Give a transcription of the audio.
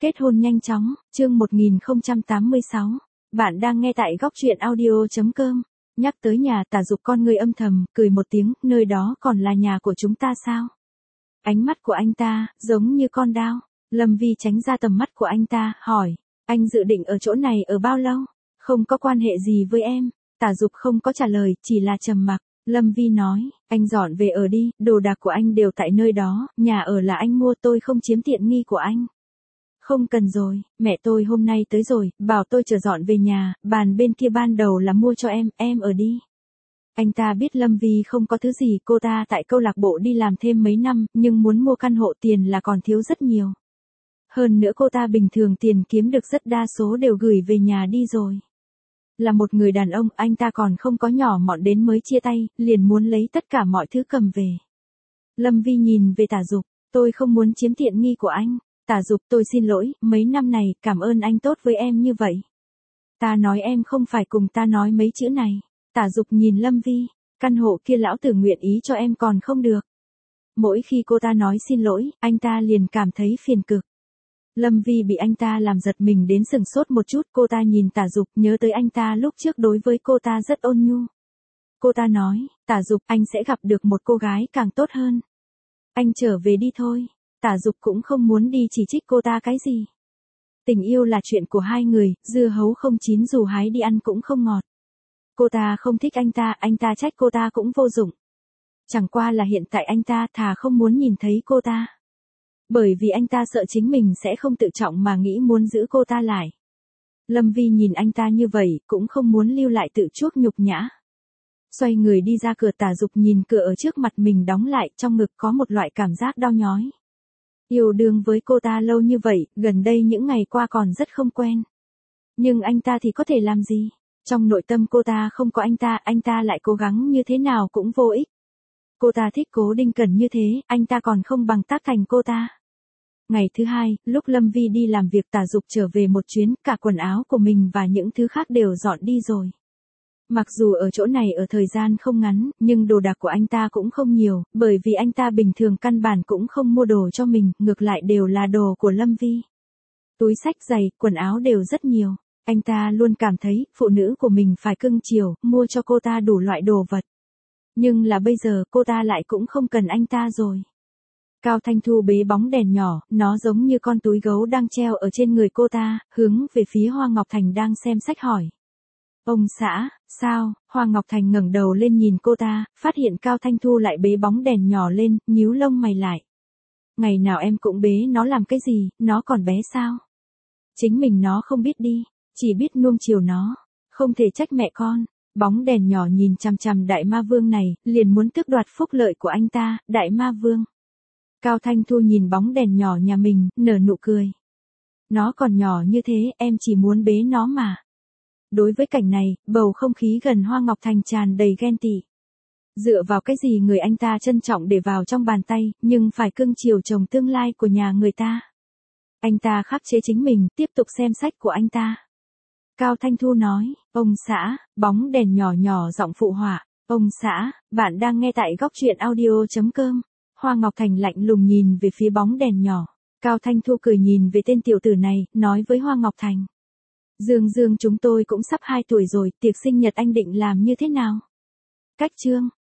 Kết hôn nhanh chóng, chương 1086. Bạn đang nghe tại góc truyện audio.com. Nhắc tới nhà, Tả Dục con người âm thầm, cười một tiếng, nơi đó còn là nhà của chúng ta sao? Ánh mắt của anh ta, giống như con dao. Lâm Vi tránh ra tầm mắt của anh ta, hỏi, anh dự định ở chỗ này ở bao lâu? Không có quan hệ gì với em. Tả Dục không có trả lời, chỉ là trầm mặc. Lâm Vi nói, anh dọn về ở đi, đồ đạc của anh đều tại nơi đó, nhà ở là anh mua, tôi không chiếm tiện nghi của anh. Không cần rồi, mẹ tôi hôm nay tới rồi, bảo tôi chờ dọn về nhà, bàn bên kia ban đầu là mua cho em ở đi. Anh ta biết Lâm Vi không có thứ gì, cô ta tại câu lạc bộ đi làm thêm mấy năm, nhưng muốn mua căn hộ tiền là còn thiếu rất nhiều. Hơn nữa cô ta bình thường tiền kiếm được rất đa số đều gửi về nhà đi rồi. Là một người đàn ông, anh ta còn không có nhỏ mọn đến mới chia tay, liền muốn lấy tất cả mọi thứ cầm về. Lâm Vi nhìn về Tả Dục, tôi không muốn chiếm tiện nghi của anh. Tả Dục, tôi xin lỗi, mấy năm này, cảm ơn anh tốt với em như vậy. Ta nói em không phải cùng ta nói mấy chữ này. Tả Dục nhìn Lâm Vi, căn hộ kia lão tử nguyện ý cho em còn không được. Mỗi khi cô ta nói xin lỗi, anh ta liền cảm thấy phiền cực. Lâm Vi bị anh ta làm giật mình đến sừng sốt một chút, cô ta nhìn Tả Dục, nhớ tới anh ta lúc trước đối với cô ta rất ôn nhu. Cô ta nói, Tả Dục, anh sẽ gặp được một cô gái càng tốt hơn. Anh trở về đi thôi. Tả Dục cũng không muốn đi chỉ trích cô ta cái gì. Tình yêu là chuyện của hai người, dưa hấu không chín dù hái đi ăn cũng không ngọt. Cô ta không thích anh ta trách cô ta cũng vô dụng. Chẳng qua là hiện tại anh ta thà không muốn nhìn thấy cô ta. Bởi vì anh ta sợ chính mình sẽ không tự trọng mà nghĩ muốn giữ cô ta lại. Lâm Vi nhìn anh ta như vậy, cũng không muốn lưu lại tự chuốc nhục nhã. Xoay người đi ra cửa, Tả Dục nhìn cửa ở trước mặt mình đóng lại, trong ngực có một loại cảm giác đau nhói. Yêu đương với cô ta lâu như vậy, gần đây những ngày qua còn rất không quen. Nhưng anh ta thì có thể làm gì? Trong nội tâm cô ta không có anh ta lại cố gắng như thế nào cũng vô ích. Cô ta thích Cố Đinh Cẩn như thế, anh ta còn không bằng tác thành cô ta. Ngày thứ hai, lúc Lâm Vi đi làm việc, Tả Dục trở về một chuyến, cả quần áo của mình và những thứ khác đều dọn đi rồi. Mặc dù ở chỗ này ở thời gian không ngắn, nhưng đồ đạc của anh ta cũng không nhiều, bởi vì anh ta bình thường căn bản cũng không mua đồ cho mình, ngược lại đều là đồ của Lâm Vi. Túi xách giày, quần áo đều rất nhiều. Anh ta luôn cảm thấy, phụ nữ của mình phải cưng chiều, mua cho cô ta đủ loại đồ vật. Nhưng là bây giờ, cô ta lại cũng không cần anh ta rồi. Cao Thanh Thu bế bóng đèn nhỏ, nó giống như con túi gấu đang treo ở trên người cô ta, hướng về phía Hoa Ngọc Thành đang xem sách hỏi. Ông xã, sao? Hoa Ngọc Thành ngẩng đầu lên nhìn cô ta, phát hiện Cao Thanh Thu lại bế bóng đèn nhỏ lên, nhíu lông mày lại. Ngày nào em cũng bế nó làm cái gì, nó còn bé sao? Chính mình nó không biết đi, chỉ biết nuông chiều nó, không thể trách mẹ con. Bóng đèn nhỏ nhìn chằm chằm Đại Ma Vương này, liền muốn tước đoạt phúc lợi của anh ta, Đại Ma Vương. Cao Thanh Thu nhìn bóng đèn nhỏ nhà mình, nở nụ cười. Nó còn nhỏ như thế, em chỉ muốn bế nó mà. Đối với cảnh này, bầu không khí gần Hoa Ngọc Thành tràn đầy ghen tị. Dựa vào cái gì người anh ta trân trọng để vào trong bàn tay, nhưng phải cưng chiều chồng tương lai của nhà người ta. Anh ta khắc chế chính mình, tiếp tục xem sách của anh ta. Cao Thanh Thu nói, ông xã, bóng đèn nhỏ nhỏ giọng phụ họa. Ông xã, bạn đang nghe tại góc truyện audio.com. Hoa Ngọc Thành lạnh lùng nhìn về phía bóng đèn nhỏ. Cao Thanh Thu cười nhìn về tên tiểu tử này, nói với Hoa Ngọc Thành. Dương chúng tôi cũng sắp 2 tuổi rồi, tiệc sinh nhật anh định làm như thế nào? Cách chương.